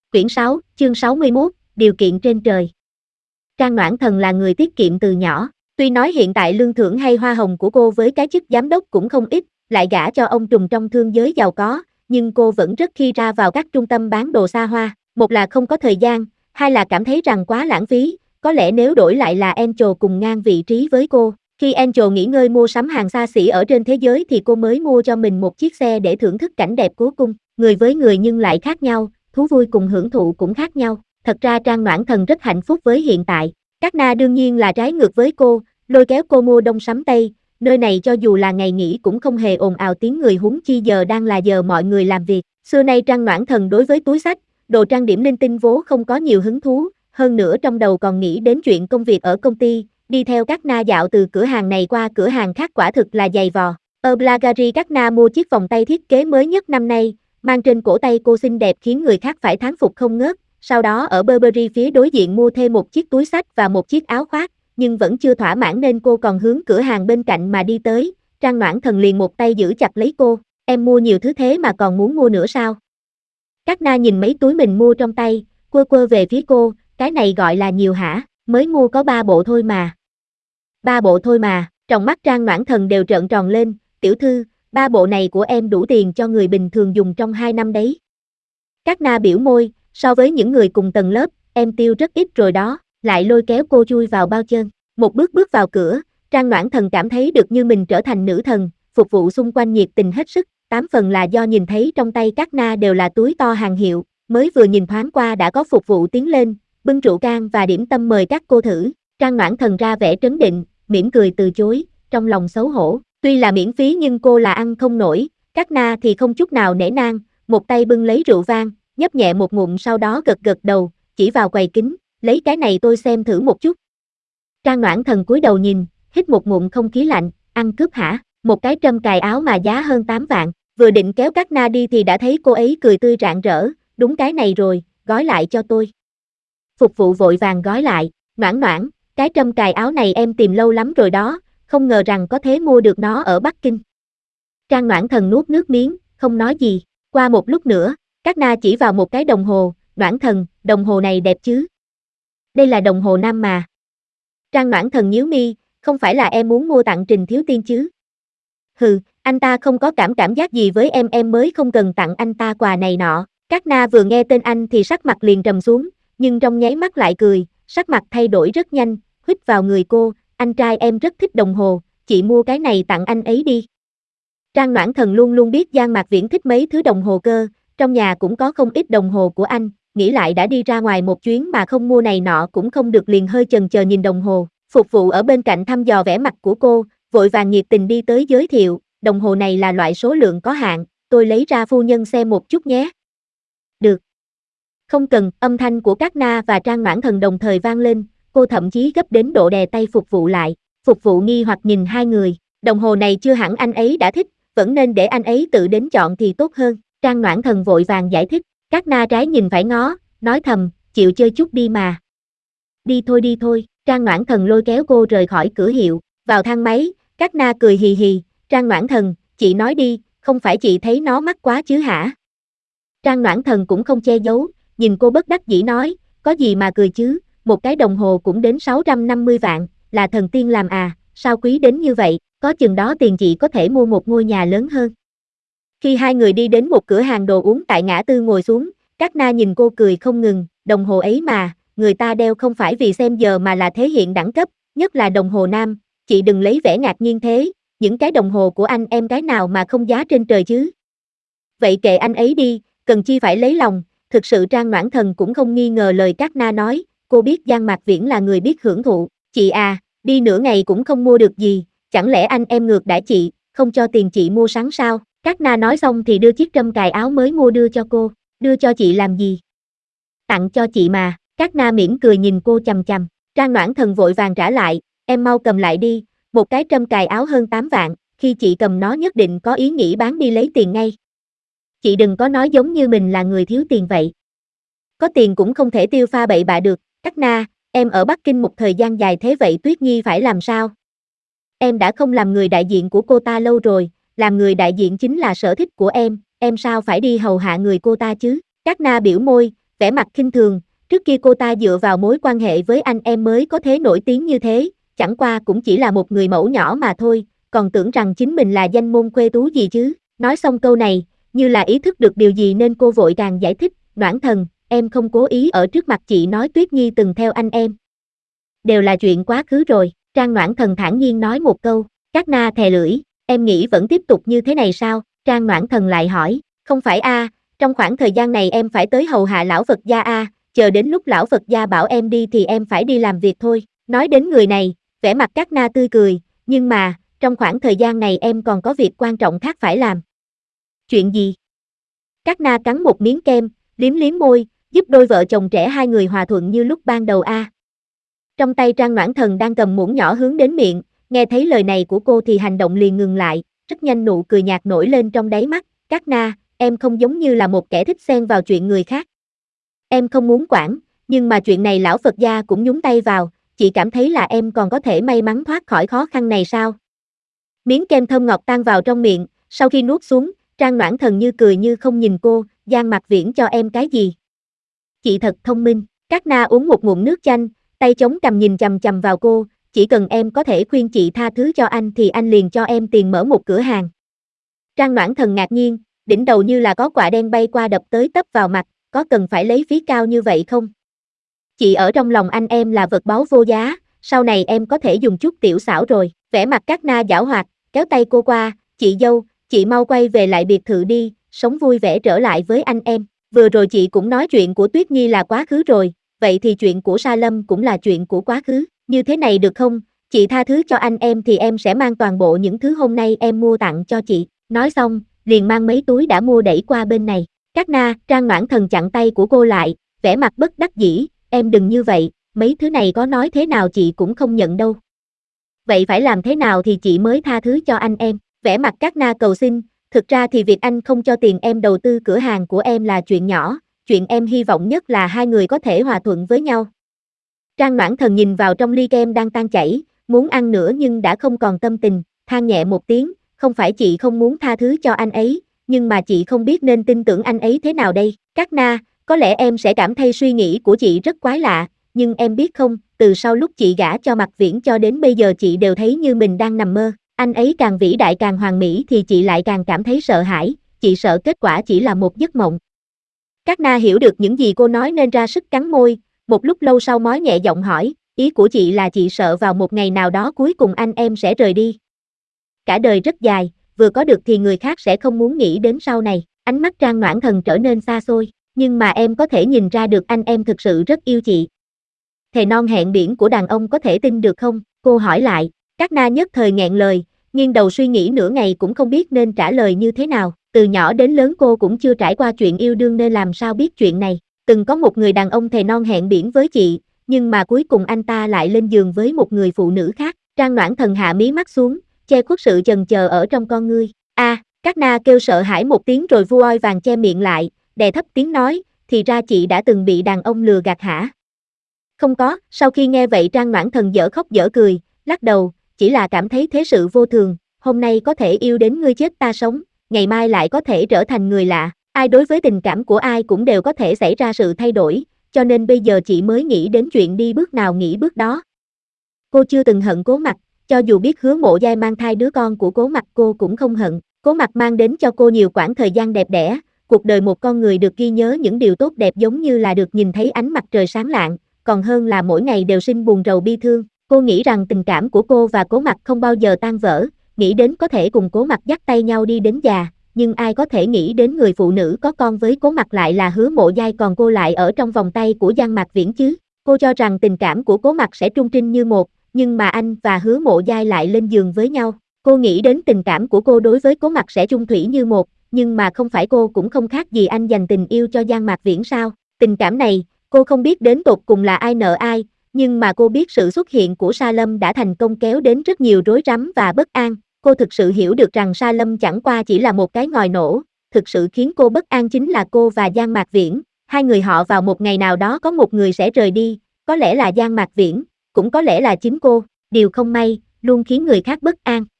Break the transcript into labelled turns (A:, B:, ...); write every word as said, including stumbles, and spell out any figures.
A: Quyển sáu, chương sáu mươi mốt, điều kiện trên trời. Trang Noãn Thần là người tiết kiệm từ nhỏ, tuy nói hiện tại lương thưởng hay hoa hồng của cô với cái chức giám đốc cũng không ít, lại gả cho ông trùm trong thương giới giàu có, nhưng cô vẫn rất khi ra vào các trung tâm bán đồ xa hoa, một là không có thời gian, hai là cảm thấy rằng quá lãng phí, có lẽ nếu đổi lại là Angel cùng ngang vị trí với cô. Khi Angel nghỉ ngơi mua sắm hàng xa xỉ ở trên thế giới thì cô mới mua cho mình một chiếc xe để thưởng thức cảnh đẹp cố cung, người với người nhưng lại khác nhau, thú vui cùng hưởng thụ cũng khác nhau. Thật ra Trang Noãn Thần rất hạnh phúc với hiện tại. Các na đương nhiên là trái ngược với cô, lôi kéo cô mua đông sắm tây, nơi này cho dù là ngày nghỉ cũng không hề ồn ào tiếng người, huống chi giờ đang là giờ mọi người làm việc. Xưa nay Trang Noãn Thần đối với túi xách, đồ trang điểm linh tinh vố không có nhiều hứng thú, hơn nữa trong đầu còn nghĩ đến chuyện công việc ở công ty, đi theo các na dạo từ cửa hàng này qua cửa hàng khác quả thực là dày vò. Ở Bulgari các na mua chiếc vòng tay thiết kế mới nhất năm nay, mang trên cổ tay cô xinh đẹp khiến người khác phải thán phục không ngớt. Sau đó ở Burberry phía đối diện mua thêm một chiếc túi xách và một chiếc áo khoác, nhưng vẫn chưa thỏa mãn nên cô còn hướng cửa hàng bên cạnh mà đi tới. Trang Noãn Thần liền một tay giữ chặt lấy cô, em mua nhiều thứ thế mà còn muốn mua nữa sao? Các na nhìn mấy túi mình mua trong tay, quơ quơ về phía cô, cái này gọi là nhiều hả, mới mua có ba bộ thôi mà. Ba bộ thôi mà, trong mắt Trang Noãn Thần đều trợn tròn lên, tiểu thư, ba bộ này của em đủ tiền cho người bình thường dùng trong hai năm đấy. Các na biểu môi, so với những người cùng tầng lớp, em tiêu rất ít rồi đó, lại lôi kéo cô chui vào bao chân. Một bước bước vào cửa, Trang Noãn Thần cảm thấy được như mình trở thành nữ thần, phục vụ xung quanh nhiệt tình hết sức, tám phần là do nhìn thấy trong tay các na đều là túi to hàng hiệu, mới vừa nhìn thoáng qua đã có phục vụ tiến lên, bưng rượu can và điểm tâm mời các cô thử. Trang Noãn Thần ra vẻ trấn định, mỉm cười từ chối, trong lòng xấu hổ, tuy là miễn phí nhưng cô là ăn không nổi, các na thì không chút nào nể nang, một tay bưng lấy rượu vang, nhấp nhẹ một ngụm sau đó gật gật đầu, chỉ vào quầy kính, lấy cái này tôi xem thử một chút. Trang Noãn Thần cúi đầu nhìn, hít một ngụm không khí lạnh, ăn cướp hả, một cái trâm cài áo mà giá hơn tám vạn, vừa định kéo các na đi thì đã thấy cô ấy cười tươi rạng rỡ, đúng cái này rồi, gói lại cho tôi. Phục vụ vội vàng gói lại, Noãn Noãn, cái trâm cài áo này em tìm lâu lắm rồi đó, không ngờ rằng có thể mua được nó ở Bắc Kinh. Trang Noãn Thần nuốt nước miếng, không nói gì, qua một lúc nữa, các na chỉ vào một cái đồng hồ, Noãn Thần, đồng hồ này đẹp chứ? Đây là đồng hồ nam mà. Trang Noãn Thần nhíu mi, không phải là em muốn mua tặng Trình Thiếu Tiên chứ? Hừ, anh ta không có cảm cảm giác gì với em em mới không cần tặng anh ta quà này nọ. Các na vừa nghe tên anh thì sắc mặt liền trầm xuống, nhưng trong nháy mắt lại cười, sắc mặt thay đổi rất nhanh, huýt vào người cô, anh trai em rất thích đồng hồ, chị mua cái này tặng anh ấy đi. Trang Noãn Thần luôn luôn biết Giang Mạc Viễn thích mấy thứ đồng hồ cơ, trong nhà cũng có không ít đồng hồ của anh, nghĩ lại đã đi ra ngoài một chuyến mà không mua này nọ cũng không được liền hơi chần chờ nhìn đồng hồ. Phục vụ ở bên cạnh thăm dò vẻ mặt của cô, vội vàng nhiệt tình đi tới giới thiệu, đồng hồ này là loại số lượng có hạn, tôi lấy ra phu nhân xem một chút nhé. Được. Không cần, âm thanh của các na và Trang Noãn Thần đồng thời vang lên, cô thậm chí gấp đến độ đè tay phục vụ lại, phục vụ nghi hoặc nhìn hai người, đồng hồ này chưa hẳn anh ấy đã thích, vẫn nên để anh ấy tự đến chọn thì tốt hơn. Trang Noãn Thần vội vàng giải thích, các na trái nhìn phải ngó, nói thầm, chịu chơi chút đi mà. Đi thôi đi thôi, Trang Noãn Thần lôi kéo cô rời khỏi cửa hiệu, vào thang máy, các na cười hì hì, Trang Noãn Thần, chị nói đi, không phải chị thấy nó mắc quá chứ hả? Trang Noãn Thần cũng không che giấu, nhìn cô bất đắc dĩ nói, có gì mà cười chứ, một cái đồng hồ cũng đến sáu trăm năm mươi vạn, là thần tiên làm à, sao quý đến như vậy, có chừng đó tiền chị có thể mua một ngôi nhà lớn hơn. Khi hai người đi đến một cửa hàng đồ uống tại ngã tư ngồi xuống, các na nhìn cô cười không ngừng, đồng hồ ấy mà, người ta đeo không phải vì xem giờ mà là thể hiện đẳng cấp, nhất là đồng hồ nam, chị đừng lấy vẻ ngạc nhiên thế, những cái đồng hồ của anh em gái nào mà không giá trên trời chứ. Vậy kệ anh ấy đi, cần chi phải lấy lòng, thực sự Trang Noãn Thần cũng không nghi ngờ lời các na nói, cô biết Giang Mạc Viễn là người biết hưởng thụ, chị à, đi nửa ngày cũng không mua được gì, chẳng lẽ anh em ngược đãi chị, không cho tiền chị mua sắm sao? Các na nói xong thì đưa chiếc trâm cài áo mới mua đưa cho cô, đưa cho chị làm gì? Tặng cho chị mà, các na mỉm cười nhìn cô chằm chằm, Trang Noãn Thần vội vàng trả lại, em mau cầm lại đi, một cái trâm cài áo hơn tám vạn, khi chị cầm nó nhất định có ý nghĩ bán đi lấy tiền ngay. Chị đừng có nói giống như mình là người thiếu tiền vậy. Có tiền cũng không thể tiêu pha bậy bạ được, các na, em ở Bắc Kinh một thời gian dài thế vậy Tuyết Nhi phải làm sao? Em đã không làm người đại diện của cô ta lâu rồi, làm người đại diện chính là sở thích của em, em sao phải đi hầu hạ người cô ta chứ? Các na biểu môi, vẻ mặt khinh thường, trước kia cô ta dựa vào mối quan hệ với anh em mới có thế nổi tiếng như thế, chẳng qua cũng chỉ là một người mẫu nhỏ mà thôi, còn tưởng rằng chính mình là danh môn khuê tú gì chứ. Nói xong câu này, như là ý thức được điều gì nên cô vội càng giải thích, Noãn Thần, em không cố ý ở trước mặt chị nói Tuyết Nhi từng theo anh em. Đều là chuyện quá khứ rồi, Trang Noãn Thần thản nhiên nói một câu, Cát Na thè lưỡi, em nghĩ vẫn tiếp tục như thế này sao? Trang Noãn Thần lại hỏi, không phải a, trong khoảng thời gian này em phải tới hầu hạ lão Phật gia a, chờ đến lúc lão Phật gia bảo em đi thì em phải đi làm việc thôi. Nói đến người này, vẻ mặt Cát Na tươi cười, nhưng mà, trong khoảng thời gian này em còn có việc quan trọng khác phải làm. Chuyện gì? Cát Na cắn một miếng kem, liếm liếm môi, giúp đôi vợ chồng trẻ hai người hòa thuận như lúc ban đầu a. Trong tay Trang Noãn Thần đang cầm muỗng nhỏ hướng đến miệng, nghe thấy lời này của cô thì hành động liền ngừng lại, rất nhanh nụ cười nhạt nổi lên trong đáy mắt, Cát Na, em không giống như là một kẻ thích xen vào chuyện người khác. Em không muốn quản, nhưng mà chuyện này lão Phật gia cũng nhúng tay vào, chị cảm thấy là em còn có thể may mắn thoát khỏi khó khăn này sao? Miếng kem thơm ngọt tan vào trong miệng, sau khi nuốt xuống, Trang Noãn Thần như cười như không nhìn cô, Giang Mạc Viễn cho em cái gì? Chị thật thông minh, Cát Na uống một ngụm nước chanh, tay chống cằm nhìn chằm chằm vào cô, chỉ cần em có thể khuyên chị tha thứ cho anh thì anh liền cho em tiền mở một cửa hàng. Trang Noãn Thần ngạc nhiên, đỉnh đầu như là có quả đen bay qua đập tới tấp vào mặt, có cần phải lấy phí cao như vậy không? Chị ở trong lòng anh em là vật báu vô giá, sau này em có thể dùng chút tiểu xảo rồi, vẻ mặt Cát Na giảo hoạt, kéo tay cô qua, chị dâu, chị mau quay về lại biệt thự đi, sống vui vẻ trở lại với anh em, vừa rồi chị cũng nói chuyện của Tuyết Nhi là quá khứ rồi, vậy thì chuyện của Sa Lâm cũng là chuyện của quá khứ, như thế này được không, chị tha thứ cho anh em thì em sẽ mang toàn bộ những thứ hôm nay em mua tặng cho chị, nói xong, liền mang mấy túi đã mua đẩy qua bên này. Cát Na, Trang Noãn Thần chặn tay của cô lại, vẻ mặt bất đắc dĩ, em đừng như vậy, mấy thứ này có nói thế nào chị cũng không nhận đâu. Vậy phải làm thế nào thì chị mới tha thứ cho anh em, vẻ mặt Cát Na cầu xin, thực ra thì việc anh không cho tiền em đầu tư cửa hàng của em là chuyện nhỏ, chuyện em hy vọng nhất là hai người có thể hòa thuận với nhau. Trang Noãn Thần nhìn vào trong ly kem đang tan chảy, muốn ăn nữa nhưng đã không còn tâm tình, than nhẹ một tiếng, không phải chị không muốn tha thứ cho anh ấy, nhưng mà chị không biết nên tin tưởng anh ấy thế nào đây. Cát Na, có lẽ em sẽ cảm thấy suy nghĩ của chị rất quái lạ, nhưng em biết không, từ sau lúc chị gả cho Mạc Viễn cho đến bây giờ chị đều thấy như mình đang nằm mơ, anh ấy càng vĩ đại càng hoàn mỹ thì chị lại càng cảm thấy sợ hãi, chị sợ kết quả chỉ là một giấc mộng. Cát Na hiểu được những gì cô nói nên ra sức cắn môi, một lúc lâu sau mới nhẹ giọng hỏi, ý của chị là chị sợ vào một ngày nào đó cuối cùng anh em sẽ rời đi. Cả đời rất dài, vừa có được thì người khác sẽ không muốn nghĩ đến sau này, ánh mắt Trang Noãn Thần trở nên xa xôi, nhưng mà em có thể nhìn ra được anh em thực sự rất yêu chị. Thề non hẹn biển của đàn ông có thể tin được không? Cô hỏi lại, Cát Na nhất thời nghẹn lời, nghiêng đầu suy nghĩ nửa ngày cũng không biết nên trả lời như thế nào, từ nhỏ đến lớn cô cũng chưa trải qua chuyện yêu đương nên làm sao biết chuyện này, từng có một người đàn ông thề non hẹn biển với chị, nhưng mà cuối cùng anh ta lại lên giường với một người phụ nữ khác. Trang Noãn Thần hạ mí mắt xuống, che khuất sự chần chờ ở trong con ngươi. A, à, Cát Na kêu sợ hãi một tiếng rồi vui vàng che miệng lại, đè thấp tiếng nói, thì ra chị đã từng bị đàn ông lừa gạt hả? Không có, sau khi nghe vậy Trang Noãn Thần dở khóc dở cười, lắc đầu, chỉ là cảm thấy thế sự vô thường, hôm nay có thể yêu đến ngươi chết ta sống, ngày mai lại có thể trở thành người lạ, ai đối với tình cảm của ai cũng đều có thể xảy ra sự thay đổi, cho nên bây giờ chị mới nghĩ đến chuyện đi bước nào nghĩ bước đó. Cô chưa từng hận Cố Mặc, cho dù biết Hứa Mộ Giai mang thai đứa con của Cố Mặc cô cũng không hận, Cố Mặc mang đến cho cô nhiều quãng thời gian đẹp đẽ, cuộc đời một con người được ghi nhớ những điều tốt đẹp giống như là được nhìn thấy ánh mặt trời sáng lạng, còn hơn là mỗi ngày đều sinh buồn rầu bi thương. Cô nghĩ rằng tình cảm của cô và Cố Mặc không bao giờ tan vỡ, nghĩ đến có thể cùng Cố Mặc dắt tay nhau đi đến già, nhưng ai có thể nghĩ đến người phụ nữ có con với Cố Mặc lại là Hứa Mộ Giai còn cô lại ở trong vòng tay của Giang Mạc Viễn chứ. Cô cho rằng tình cảm của Cố Mặc sẽ trung trinh như một, nhưng mà anh và Hứa Mộ Giai lại lên giường với nhau. Cô nghĩ đến tình cảm của cô đối với Cố Mặc sẽ chung thủy như một, nhưng mà không phải cô cũng không khác gì anh dành tình yêu cho Giang Mạc Viễn sao? Tình cảm này, cô không biết đến tột cùng là ai nợ ai, nhưng mà cô biết sự xuất hiện của Sa Lâm đã thành công kéo đến rất nhiều rối rắm và bất an. Cô thực sự hiểu được rằng Sa Lâm chẳng qua chỉ là một cái ngòi nổ, thực sự khiến cô bất an chính là cô và Giang Mạc Viễn, hai người họ vào một ngày nào đó có một người sẽ rời đi, có lẽ là Giang Mạc Viễn, cũng có lẽ là chính cô, điều không may, luôn khiến người khác bất an.